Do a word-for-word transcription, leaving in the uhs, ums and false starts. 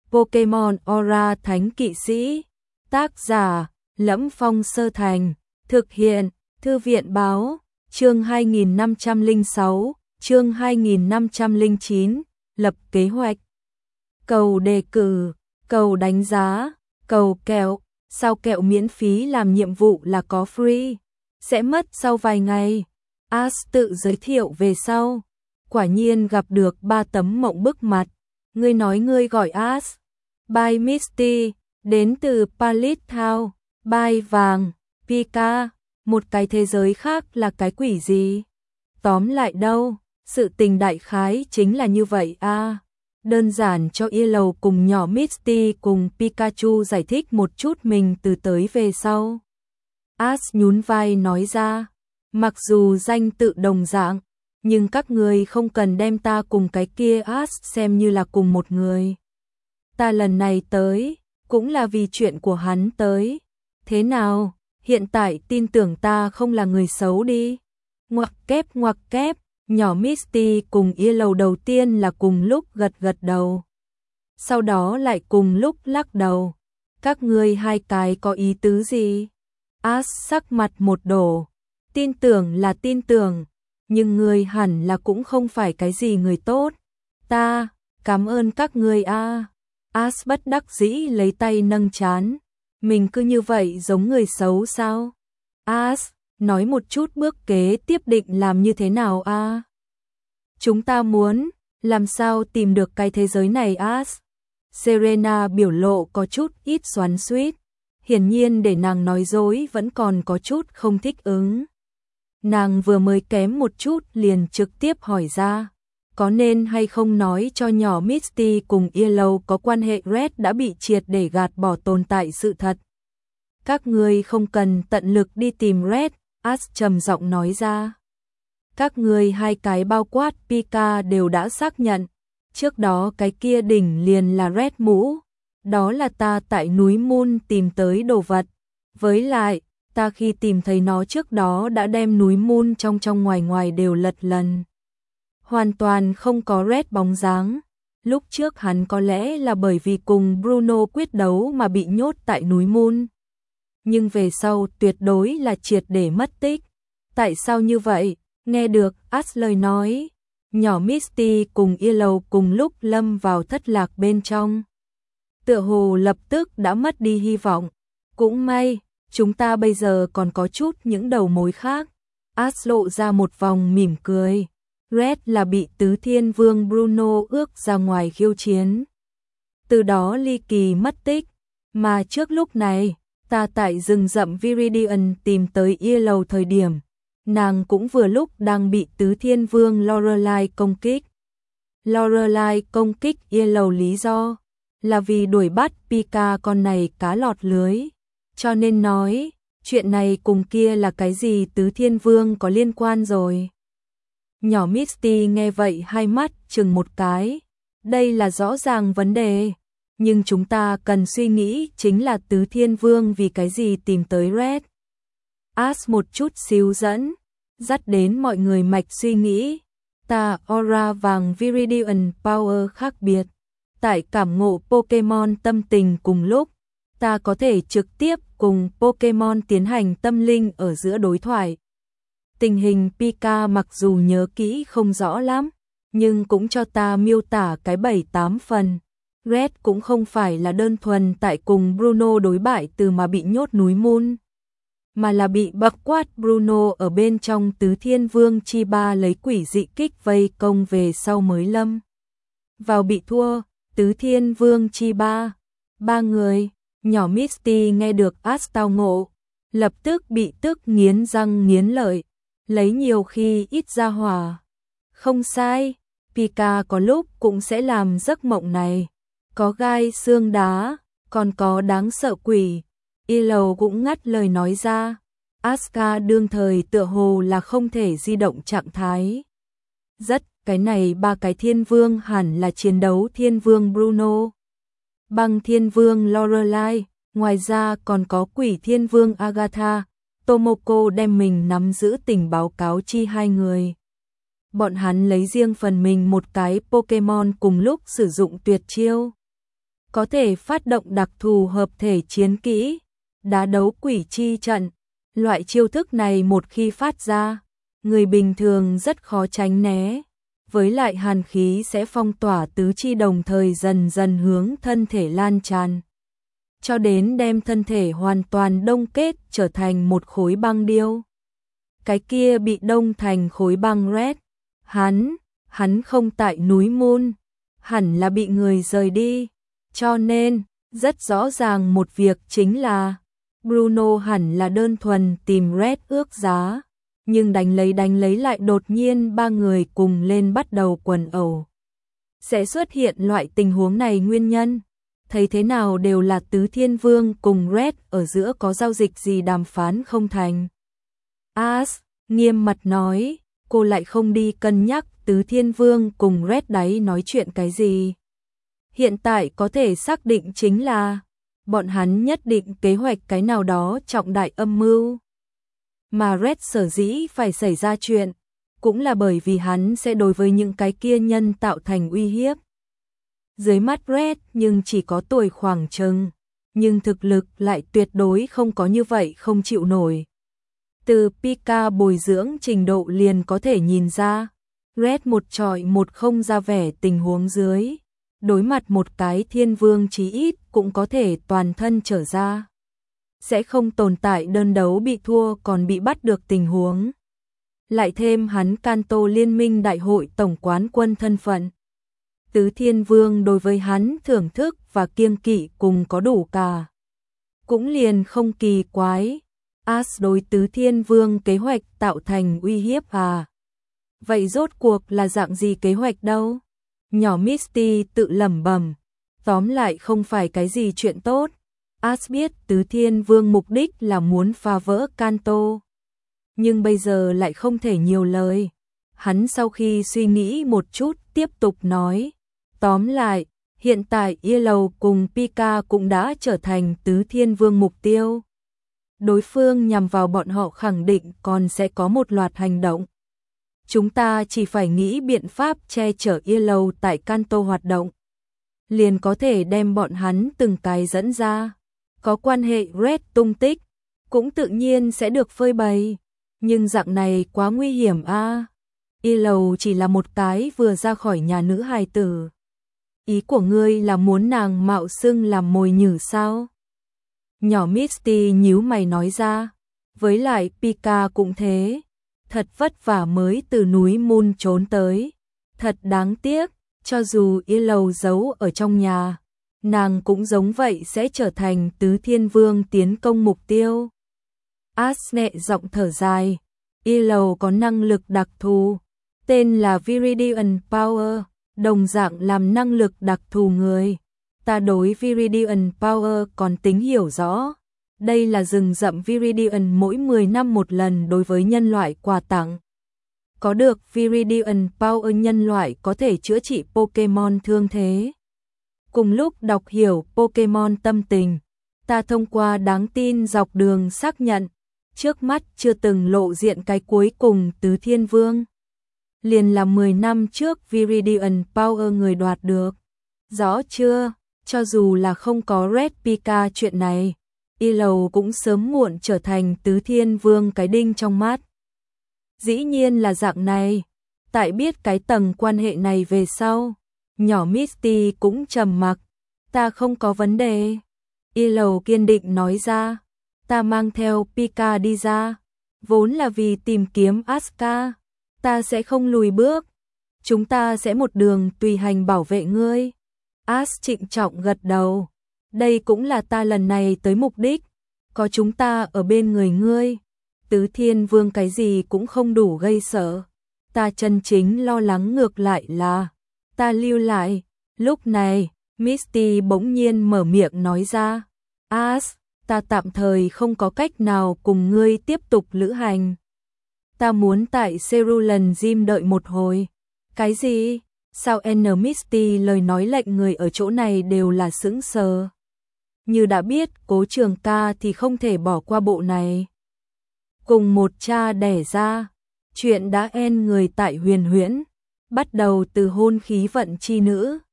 Pokemon Aura Thánh Kỵ Sĩ. Tác giả: Lẫm Phong Sơ Thành. Thực hiện: Thư viện báo. Chương hai nghìn năm trăm lẻ sáu, chương hai nghìn năm trăm lẻ chín. Lập kế hoạch. Cầu đề cử, cầu đánh giá, cầu kẹo. Sao kẹo miễn phí làm nhiệm vụ là có free? Sẽ mất sau vài ngày. Ash tự giới thiệu về sau. Quả nhiên gặp được ba tấm mộng bức mặt. Ngươi nói ngươi gọi Ash. By Misty, đến từ Pallet Town. By vàng, Pika. Một cái thế giới khác là cái quỷ gì? Tóm lại đâu, sự tình đại khái chính là như vậy a. À. Đơn giản cho Yellow cùng nhỏ Misty cùng Pikachu giải thích một chút mình từ tới về sau. Ash nhún vai nói ra, mặc dù danh tự đồng dạng, nhưng các người không cần đem ta cùng cái kia Ash xem như là cùng một người. Ta lần này tới, cũng là vì chuyện của hắn tới. Thế nào, hiện tại tin tưởng ta không là người xấu đi. Ngoặc kép ngoặc kép. Nhỏ Misty cùng Yellow đầu tiên là cùng lúc gật gật đầu. Sau đó lại cùng lúc lắc đầu. Các ngươi hai cái có ý tứ gì? Ash sắc mặt một đổ. Tin tưởng là tin tưởng, nhưng ngươi hẳn là cũng không phải cái gì người tốt. Ta, cảm ơn các ngươi a. À. Ash bất đắc dĩ lấy tay nâng trán. Mình cứ như vậy giống người xấu sao? Ash, nói một chút bước kế tiếp định làm như thế nào a? À? Chúng ta muốn, làm sao tìm được cái thế giới này Ash? Serena biểu lộ có chút ít xoắn xuýt. Hiển nhiên để nàng nói dối vẫn còn có chút không thích ứng. Nàng vừa mới kém một chút liền trực tiếp hỏi ra. Có nên hay không nói cho nhỏ Misty cùng Yellow có quan hệ Red đã bị triệt để gạt bỏ tồn tại sự thật. Các ngươi không cần tận lực đi tìm Red, Ash trầm giọng nói ra. Các ngươi hai cái bao quát Pika đều đã xác nhận. Trước đó cái kia đỉnh liền là Red mũ. Đó là ta tại núi Moon tìm tới đồ vật. Với lại, ta khi tìm thấy nó trước đó đã đem núi Moon trong trong ngoài ngoài đều lật lần. Hoàn toàn không có Red bóng dáng. Lúc trước hắn có lẽ là bởi vì cùng Bruno quyết đấu mà bị nhốt tại núi Moon. Nhưng về sau tuyệt đối là triệt để mất tích. Tại sao như vậy? Nghe được Ash lời nói, nhỏ Misty cùng Yellow cùng lúc lâm vào thất lạc bên trong. Tựa hồ lập tức đã mất đi hy vọng. Cũng may, chúng ta bây giờ còn có chút những đầu mối khác. Ash lộ ra một vòng mỉm cười. Red là bị Tứ Thiên Vương Bruno ước ra ngoài khiêu chiến. Từ đó ly kỳ mất tích. Mà trước lúc này, ta tại rừng rậm Viridian tìm tới Yellow thời điểm. Nàng cũng vừa lúc đang bị Tứ Thiên Vương Lorelai công kích. Lorelai công kích Yellow lý do là vì đuổi bắt Pika con này cá lọt lưới. Cho nên nói, chuyện này cùng kia là cái gì Tứ Thiên Vương có liên quan rồi. Nhỏ Misty nghe vậy hai mắt chừng một cái. Đây là rõ ràng vấn đề. Nhưng chúng ta cần suy nghĩ chính là Tứ Thiên Vương vì cái gì tìm tới Red. Ash một chút xíu dẫn, dắt đến mọi người mạch suy nghĩ. Ta Aura vàng Viridian Power khác biệt. Tại cảm ngộ Pokemon tâm tình cùng lúc, ta có thể trực tiếp cùng Pokemon tiến hành tâm linh ở giữa đối thoại. Tình hình Pika mặc dù nhớ kỹ không rõ lắm, nhưng cũng cho ta miêu tả cái bảy tám phần. Red cũng không phải là đơn thuần tại cùng Bruno đối bại từ mà bị nhốt núi Moon, mà là bị bậc quát Bruno ở bên trong Tứ Thiên Vương chi ba lấy quỷ dị kích vây công về sau mới lâm vào bị thua. Tứ Thiên Vương chi ba, ba người. Nhỏ Misty nghe được Ash tao ngộ, lập tức bị tức nghiến răng nghiến lợi, lấy nhiều khi ít ra hỏa. Không sai, Pika có lúc cũng sẽ làm giấc mộng này. Có gai xương đá, còn có đáng sợ quỷ. Yellow cũng ngắt lời nói ra. Asuka đương thời tựa hồ là không thể di động trạng thái. Rất, cái này ba cái thiên vương hẳn là chiến đấu thiên vương Bruno. Băng thiên vương Lorelai, ngoài ra còn có quỷ thiên vương Agatha. Tomoko đem mình nắm giữ tình báo cáo chi hai người. Bọn hắn lấy riêng phần mình một cái Pokemon cùng lúc sử dụng tuyệt chiêu. có thể phát động đặc thù hợp thể chiến kỹ, đá đấu quỷ chi trận. Loại chiêu thức này một khi phát ra, người bình thường rất khó tránh né, với lại hàn khí sẽ phong tỏa tứ chi đồng thời dần dần hướng thân thể lan tràn, cho đến đem thân thể hoàn toàn đông kết trở thành một khối băng điêu. Cái kia bị đông thành khối băng Red, hắn, hắn không tại núi Moon, hẳn là bị người rời đi, cho nên, rất rõ ràng một việc chính là Bruno hẳn là đơn thuần tìm Red ước giá, nhưng đánh lấy đánh lấy lại đột nhiên ba người cùng lên bắt đầu quần ẩu. Sẽ xuất hiện loại tình huống này nguyên nhân, thấy thế nào đều là Tứ Thiên Vương cùng Red ở giữa có giao dịch gì đàm phán không thành. As nghiêm mặt nói, cô lại không đi cân nhắc Tứ Thiên Vương cùng Red đấy nói chuyện cái gì. Hiện tại có thể xác định chính là bọn hắn nhất định kế hoạch cái nào đó trọng đại âm mưu. Mà Red sở dĩ phải xảy ra chuyện, cũng là bởi vì hắn sẽ đối với những cái kia nhân tạo thành uy hiếp. Dưới mắt Red nhưng chỉ có tuổi khoảng chừng, nhưng thực lực lại tuyệt đối không có như vậy không chịu nổi. Từ Pika bồi dưỡng trình độ liền có thể nhìn ra, Red một trọi một không ra vẻ tình huống dưới. Đối mặt một cái thiên vương chí ít cũng có thể toàn thân trở ra. Sẽ không tồn tại đơn đấu bị thua còn bị bắt được tình huống. Lại thêm hắn Kanto Liên minh đại hội tổng quán quân thân phận. Tứ Thiên Vương đối với hắn thưởng thức và kiêng kỵ cùng có đủ cả. Cũng liền không kỳ quái. As đối Tứ Thiên Vương kế hoạch tạo thành uy hiếp à. Vậy rốt cuộc là dạng gì kế hoạch đâu? Nhỏ Misty tự lẩm bẩm, tóm lại không phải cái gì chuyện tốt. As biết Tứ Thiên Vương mục đích là muốn phá vỡ Kanto, nhưng bây giờ lại không thể nhiều lời. Hắn sau khi suy nghĩ một chút tiếp tục nói, tóm lại, hiện tại Yellow cùng Pika cũng đã trở thành Tứ Thiên Vương mục tiêu. Đối phương nhằm vào bọn họ khẳng định còn sẽ có một loạt hành động. Chúng ta chỉ phải nghĩ biện pháp che chở Yellow tại Kanto hoạt động, liền có thể đem bọn hắn từng cái dẫn ra. Có quan hệ Red tung tích, cũng tự nhiên sẽ được phơi bày. Nhưng dạng này quá nguy hiểm a. À. Yellow chỉ là một cái vừa ra khỏi nhà nữ hài tử. Ý của ngươi là muốn nàng mạo xưng làm mồi nhử sao? Nhỏ Misty nhíu mày nói ra. Với lại Pika cũng thế. Thật vất vả mới từ núi Moon trốn tới. Thật đáng tiếc, cho dù Yellow giấu ở trong nhà, nàng cũng giống vậy sẽ trở thành Tứ Thiên Vương tiến công mục tiêu. As nhẹ giọng thở dài, Yellow có năng lực đặc thù, tên là Viridian Power, đồng dạng làm năng lực đặc thù người. Ta đối Viridian Power còn tính hiểu rõ. Đây là rừng rậm Viridian mỗi mười năm một lần đối với nhân loại quà tặng. Có được Viridian Power nhân loại có thể chữa trị Pokemon thương thế. Cùng lúc đọc hiểu Pokemon tâm tình, ta thông qua đáng tin dọc đường xác nhận, trước mắt chưa từng lộ diện cái cuối cùng Tứ Thiên Vương. Liền là mười năm trước Viridian Power người đoạt được. Rõ chưa, cho dù là không có Red Pika chuyện này, Yellow cũng sớm muộn trở thành Tứ Thiên Vương cái đinh trong mắt. Dĩ nhiên là dạng này, tại biết cái tầng quan hệ này về sau, nhỏ Misty cũng trầm mặc, ta không có vấn đề. Yellow kiên định nói ra, ta mang theo Pika đi ra, vốn là vì tìm kiếm Asuka, ta sẽ không lùi bước, chúng ta sẽ một đường tùy hành bảo vệ ngươi. As trịnh trọng gật đầu, đây cũng là ta lần này tới mục đích, có chúng ta ở bên người ngươi. Tứ Thiên Vương cái gì cũng không đủ gây sợ, ta chân chính lo lắng ngược lại là ta lưu lại. Lúc này, Misty bỗng nhiên mở miệng nói ra, As, ta tạm thời không có cách nào cùng ngươi tiếp tục lữ hành. Ta muốn tại Cerulean Gym đợi một hồi. Cái gì? Sao N Misty lời nói lệnh người ở chỗ này đều là sững sờ. Như đã biết Cố Trường Ca thì không thể bỏ qua bộ này. Cùng một cha đẻ ra, chuyện đã en người tại Huyền Huyễn, bắt đầu từ hôn khí vận chi nữ.